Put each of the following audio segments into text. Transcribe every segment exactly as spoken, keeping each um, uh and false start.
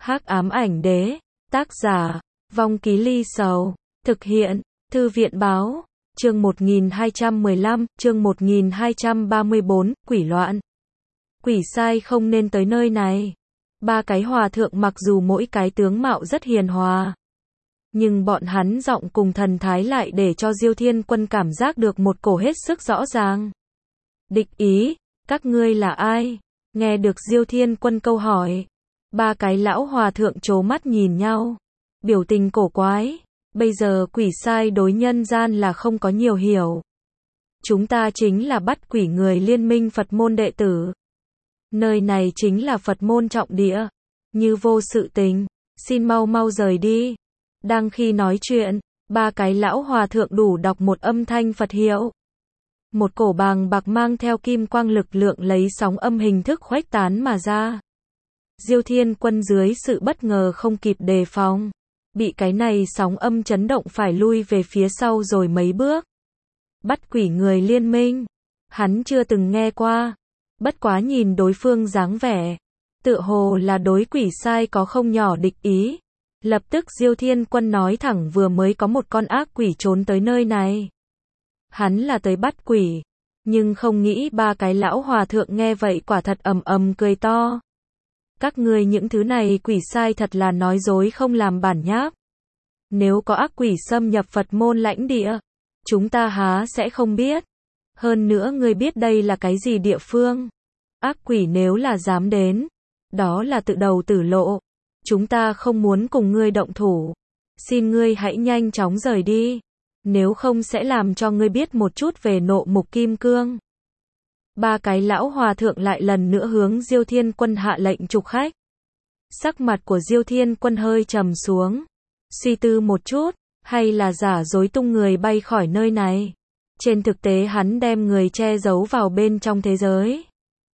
Hắc ám ảnh đế, tác giả, Vong Ký Ly Sầu, thực hiện, Thư viện báo, chương một nghìn hai trăm mười lăm, chương một nghìn hai trăm ba mươi bốn, quỷ loạn. Quỷ sai không nên tới nơi này. Ba cái hòa thượng mặc dù mỗi cái tướng mạo rất hiền hòa, nhưng bọn hắn giọng cùng thần thái lại để cho Diêu Thiên Quân cảm giác được một cổ hết sức rõ ràng. Địch ý, các ngươi là ai? Nghe được Diêu Thiên Quân câu hỏi, ba cái lão hòa thượng trố mắt nhìn nhau, biểu tình cổ quái. Bây giờ quỷ sai đối nhân gian là không có nhiều hiểu. Chúng ta chính là bắt quỷ người liên minh Phật môn đệ tử. Nơi này chính là Phật môn trọng địa. Như vô sự tình, xin mau mau rời đi. Đang khi nói chuyện, ba cái lão hòa thượng đủ đọc một âm thanh Phật hiệu. Một cổ bàng bạc mang theo kim quang lực lượng lấy sóng âm hình thức khuếch tán mà ra. Diêu Thiên Quân dưới sự bất ngờ không kịp đề phòng, bị cái này sóng âm chấn động phải lui về phía sau rồi mấy bước. Bắt quỷ người liên minh, hắn chưa từng nghe qua, bất quá nhìn đối phương dáng vẻ, tựa hồ là đối quỷ sai có không nhỏ địch ý. Lập tức Diêu Thiên Quân nói thẳng vừa mới có một con ác quỷ trốn tới nơi này. Hắn là tới bắt quỷ, nhưng không nghĩ ba cái lão hòa thượng nghe vậy quả thật ầm ầm cười to. Các ngươi những thứ này quỷ sai thật là nói dối không làm bản nháp. Nếu có ác quỷ xâm nhập Phật môn lãnh địa, chúng ta há sẽ không biết. Hơn nữa ngươi biết đây là cái gì địa phương? Ác quỷ nếu là dám đến, đó là tự đầu tử lộ. Chúng ta không muốn cùng ngươi động thủ. Xin ngươi hãy nhanh chóng rời đi. Nếu không sẽ làm cho ngươi biết một chút về nộ mục kim cương. Ba cái lão hòa thượng lại lần nữa hướng Diêu Thiên Quân hạ lệnh trục khách. Sắc mặt của Diêu Thiên Quân hơi trầm xuống. Suy tư một chút, hay là giả dối tung người bay khỏi nơi này. Trên thực tế hắn đem người che giấu vào bên trong thế giới.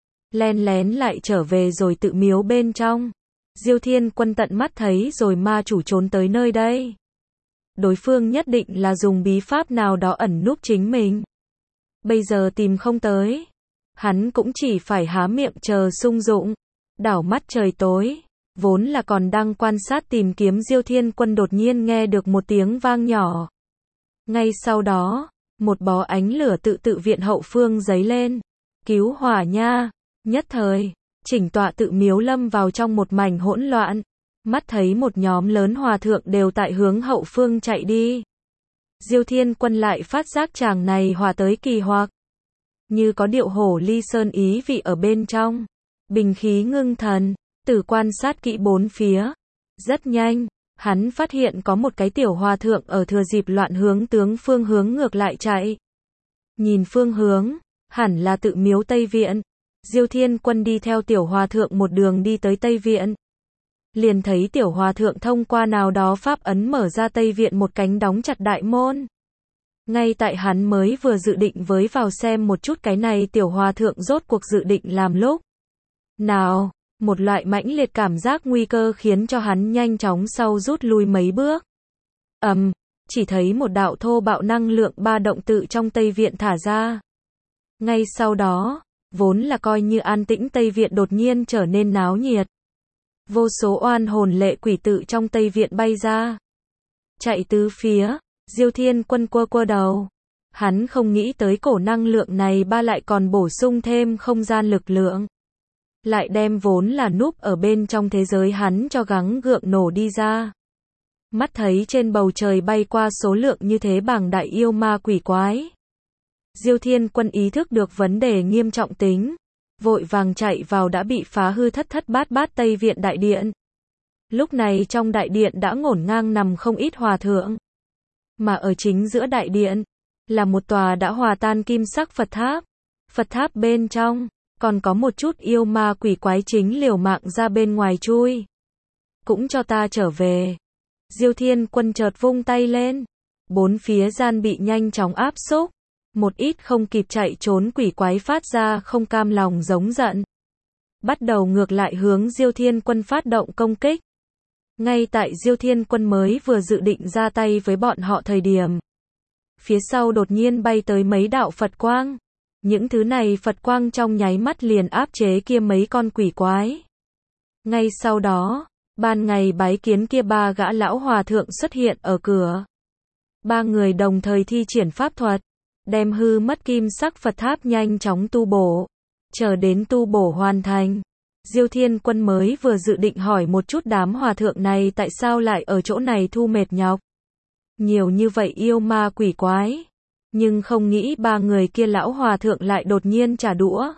Len lén lại trở về rồi tự miếu bên trong. Diêu Thiên Quân tận mắt thấy rồi ma chủ trốn tới nơi đây. Đối phương nhất định là dùng bí pháp nào đó ẩn núp chính mình. Bây giờ tìm không tới, hắn cũng chỉ phải há miệng chờ sung dụng. Đảo mắt trời tối, vốn là còn đang quan sát tìm kiếm Diêu Thiên Quân đột nhiên nghe được một tiếng vang nhỏ. Ngay sau đó, một bó ánh lửa tự tự viện hậu phương giấy lên. Cứu hỏa nha! Nhất thời, chỉnh tọa tự miếu lâm vào trong một mảnh hỗn loạn. Mắt thấy một nhóm lớn hòa thượng đều tại hướng hậu phương chạy đi. Diêu Thiên Quân lại phát giác chàng này hòa tới kỳ hoặc. Như có điệu hổ ly sơn ý vị ở bên trong. Bình khí ngưng thần, tử quan sát kỹ bốn phía. Rất nhanh, hắn phát hiện có một cái tiểu hòa thượng ở thừa dịp loạn hướng tướng phương hướng ngược lại chạy. Nhìn phương hướng, hẳn là tự miếu Tây Viện. Diêu Thiên Quân đi theo tiểu hòa thượng một đường đi tới Tây Viện. Liền thấy tiểu hòa thượng thông qua nào đó pháp ấn mở ra Tây Viện một cánh đóng chặt đại môn. Ngay tại hắn mới vừa dự định với vào xem một chút cái này tiểu hòa thượng rốt cuộc dự định làm lúc nào, một loại mãnh liệt cảm giác nguy cơ khiến cho hắn nhanh chóng sau rút lui mấy bước. Ầm, um, chỉ thấy một đạo thô bạo năng lượng ba động tự trong Tây Viện thả ra. Ngay sau đó, vốn là coi như an tĩnh Tây Viện đột nhiên trở nên náo nhiệt. Vô số oan hồn lệ quỷ tự trong Tây Viện bay ra. Chạy tứ phía, Diêu Thiên Quân quơ quơ đầu. Hắn không nghĩ tới cổ năng lượng này ba lại còn bổ sung thêm không gian lực lượng. Lại đem vốn là núp ở bên trong thế giới hắn cho gắng gượng nổ đi ra. Mắt thấy trên bầu trời bay qua số lượng như thế bảng đại yêu ma quỷ quái. Diêu Thiên Quân ý thức được vấn đề nghiêm trọng tính. Vội vàng chạy vào đã bị phá hư thất thất bát bát Tây Viện đại điện. Lúc này trong đại điện đã ngổn ngang nằm không ít hòa thượng. Mà ở chính giữa đại điện, là một tòa đã hòa tan kim sắc Phật tháp. Phật tháp bên trong, còn có một chút yêu ma quỷ quái chính liều mạng ra bên ngoài chui. Cũng cho ta trở về. Diêu Thiên Quân chợt vung tay lên. Bốn phía gian bị nhanh chóng áp xúc. Một ít không kịp chạy trốn quỷ quái phát ra không cam lòng giống giận. Bắt đầu ngược lại hướng Diêu Thiên Quân phát động công kích. Ngay tại Diêu Thiên Quân mới vừa dự định ra tay với bọn họ thời điểm. Phía sau đột nhiên bay tới mấy đạo Phật quang. Những thứ này Phật quang trong nháy mắt liền áp chế kia mấy con quỷ quái. Ngay sau đó, Ban ngày bái kiến kia ba gã lão hòa thượng xuất hiện ở cửa. Ba người đồng thời thi triển pháp thuật, đem hư mất kim sắc Phật tháp nhanh chóng tu bổ. Chờ đến tu bổ hoàn thành, Diêu Thiên Quân mới vừa dự định hỏi một chút đám hòa thượng này tại sao lại ở chỗ này thu mệt nhọc. Nhiều như vậy yêu ma quỷ quái. Nhưng không nghĩ ba người kia lão hòa thượng lại đột nhiên trả đũa.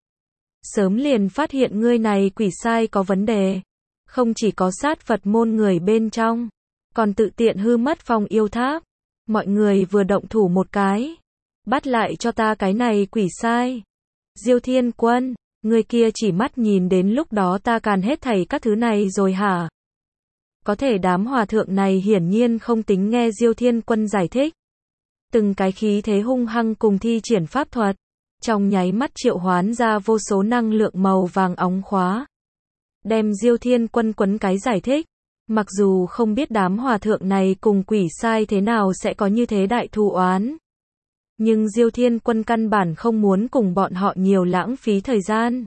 Sớm liền phát hiện ngươi này quỷ sai có vấn đề. Không chỉ có sát Phật môn người bên trong, còn tự tiện hư mất phong yêu tháp. Mọi người vừa động thủ một cái. Bắt lại cho ta cái này quỷ sai. Diêu Thiên Quân, người kia chỉ mắt nhìn đến lúc đó ta càn hết thảy các thứ này rồi hả? Có thể đám hòa thượng này hiển nhiên không tính nghe Diêu Thiên Quân giải thích. Từng cái khí thế hung hăng cùng thi triển pháp thuật. Trong nháy mắt triệu hoán ra vô số năng lượng màu vàng óng khóa. Đem Diêu Thiên Quân quấn cái giải thích. Mặc dù không biết đám hòa thượng này cùng quỷ sai thế nào sẽ có như thế đại thù oán. Nhưng Diêu Thiên Quân căn bản không muốn cùng bọn họ nhiều lãng phí thời gian.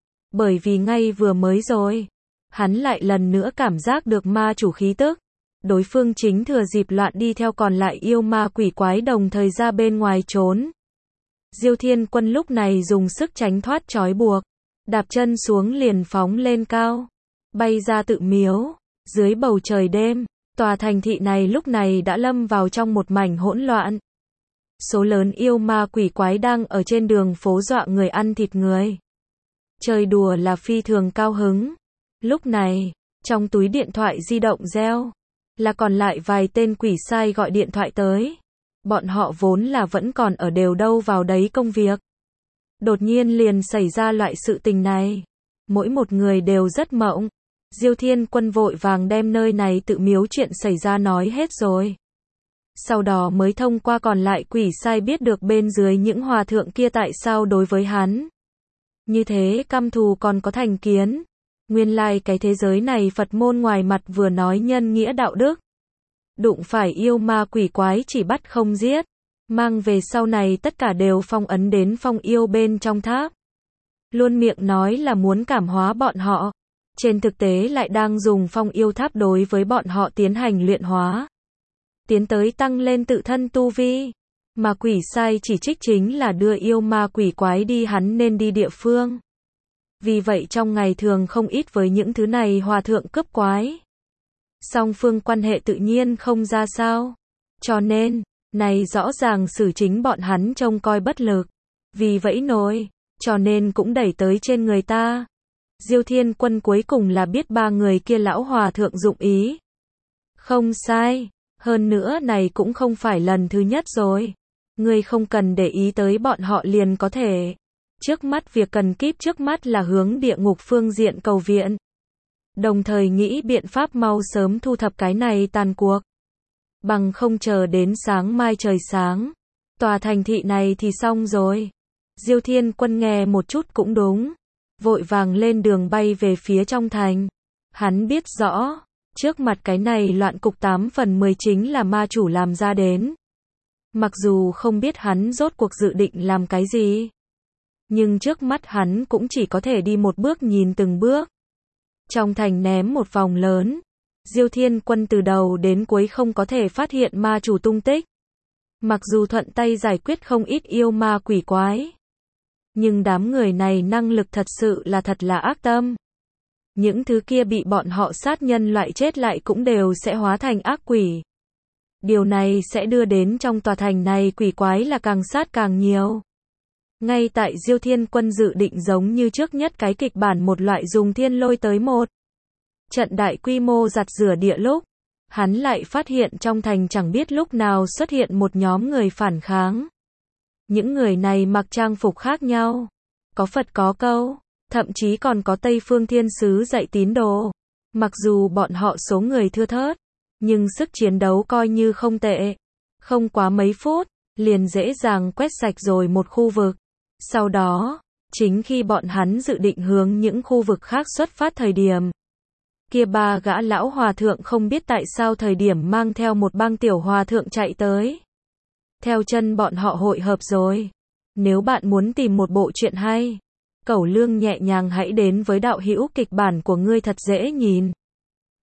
Bởi vì ngay vừa mới rồi, hắn lại lần nữa cảm giác được ma chủ khí tức. Đối phương chính thừa dịp loạn đi theo còn lại yêu ma quỷ quái đồng thời ra bên ngoài trốn. Diêu Thiên Quân lúc này dùng sức tránh thoát trói buộc. Đạp chân xuống liền phóng lên cao. Bay ra tự miếu. Dưới bầu trời đêm, tòa thành thị này lúc này đã lâm vào trong một mảnh hỗn loạn. Số lớn yêu ma quỷ quái đang ở trên đường phố dọa người ăn thịt người. Chơi đùa là phi thường cao hứng. Lúc này, trong túi điện thoại di động reo, là còn lại vài tên quỷ sai gọi điện thoại tới. Bọn họ vốn là vẫn còn ở đều đâu vào đấy công việc. Đột nhiên liền xảy ra loại sự tình này. Mỗi một người đều rất mộng. Diêu Thiên Quân vội vàng đem nơi này tự miếu chuyện xảy ra nói hết rồi. Sau đó mới thông qua còn lại quỷ sai biết được bên dưới những hòa thượng kia tại sao đối với hắn như thế căm thù còn có thành kiến. Nguyên lai like cái thế giới này Phật môn ngoài mặt vừa nói nhân nghĩa đạo đức. Đụng phải yêu ma quỷ quái chỉ bắt không giết. Mang về sau này tất cả đều phong ấn đến phong yêu bên trong tháp. Luôn miệng nói là muốn cảm hóa bọn họ. Trên thực tế lại đang dùng phong yêu tháp đối với bọn họ tiến hành luyện hóa. Tiến tới tăng lên tự thân tu vi. Mà quỷ sai chỉ trích chính là đưa yêu ma quỷ quái đi hắn nên đi địa phương. Vì vậy trong ngày thường không ít với những thứ này hòa thượng cướp quái. Song phương quan hệ tự nhiên không ra sao. Cho nên, này rõ ràng xử chính bọn hắn trông coi bất lực. Vì vẫy nồi, cho nên cũng đẩy tới trên người ta. Diêu Thiên Quân cuối cùng là biết ba người kia lão hòa thượng dụng ý. Không sai, hơn nữa này cũng không phải lần thứ nhất rồi. Ngươi không cần để ý tới bọn họ liền có thể. Trước mắt việc cần kíp trước mắt là hướng địa ngục phương diện cầu viện. Đồng thời nghĩ biện pháp mau sớm thu thập cái này tàn cuộc. Bằng không chờ đến sáng mai trời sáng. Tòa thành thị này thì xong rồi. Diêu Thiên Quân nghe một chút cũng đúng. Vội vàng lên đường bay về phía trong thành. Hắn biết rõ, trước mặt cái này loạn cục tám phần mười chính là ma chủ làm ra đến. Mặc dù không biết hắn rốt cuộc dự định làm cái gì. Nhưng trước mắt hắn cũng chỉ có thể đi một bước nhìn từng bước. Trong thành ném một vòng lớn. Diêu Thiên Quân từ đầu đến cuối không có thể phát hiện ma chủ tung tích. Mặc dù thuận tay giải quyết không ít yêu ma quỷ quái. Nhưng đám người này năng lực thật sự là thật là ác tâm. Những thứ kia bị bọn họ sát nhân loại chết lại cũng đều sẽ hóa thành ác quỷ. Điều này sẽ đưa đến trong tòa thành này quỷ quái là càng sát càng nhiều. Ngay tại Diêu Thiên Quân dự định giống như trước nhất cái kịch bản một loại dùng thiên lôi tới một trận đại quy mô giặt rửa địa lúc, hắn lại phát hiện trong thành chẳng biết lúc nào xuất hiện một nhóm người phản kháng. Những người này mặc trang phục khác nhau, có Phật có câu, thậm chí còn có Tây Phương Thiên Sứ dạy tín đồ. Mặc dù bọn họ số người thưa thớt, nhưng sức chiến đấu coi như không tệ. Không quá mấy phút, liền dễ dàng quét sạch rồi một khu vực. Sau đó, chính khi bọn hắn dự định hướng những khu vực khác xuất phát thời điểm, kia ba gã lão hòa thượng không biết tại sao thời điểm mang theo một bang tiểu hòa thượng chạy tới. Theo chân bọn họ hội hợp rồi. Nếu bạn muốn tìm một bộ truyện hay, Cẩu Lương nhẹ nhàng hãy đến với đạo hữu kịch bản của ngươi thật dễ nhìn.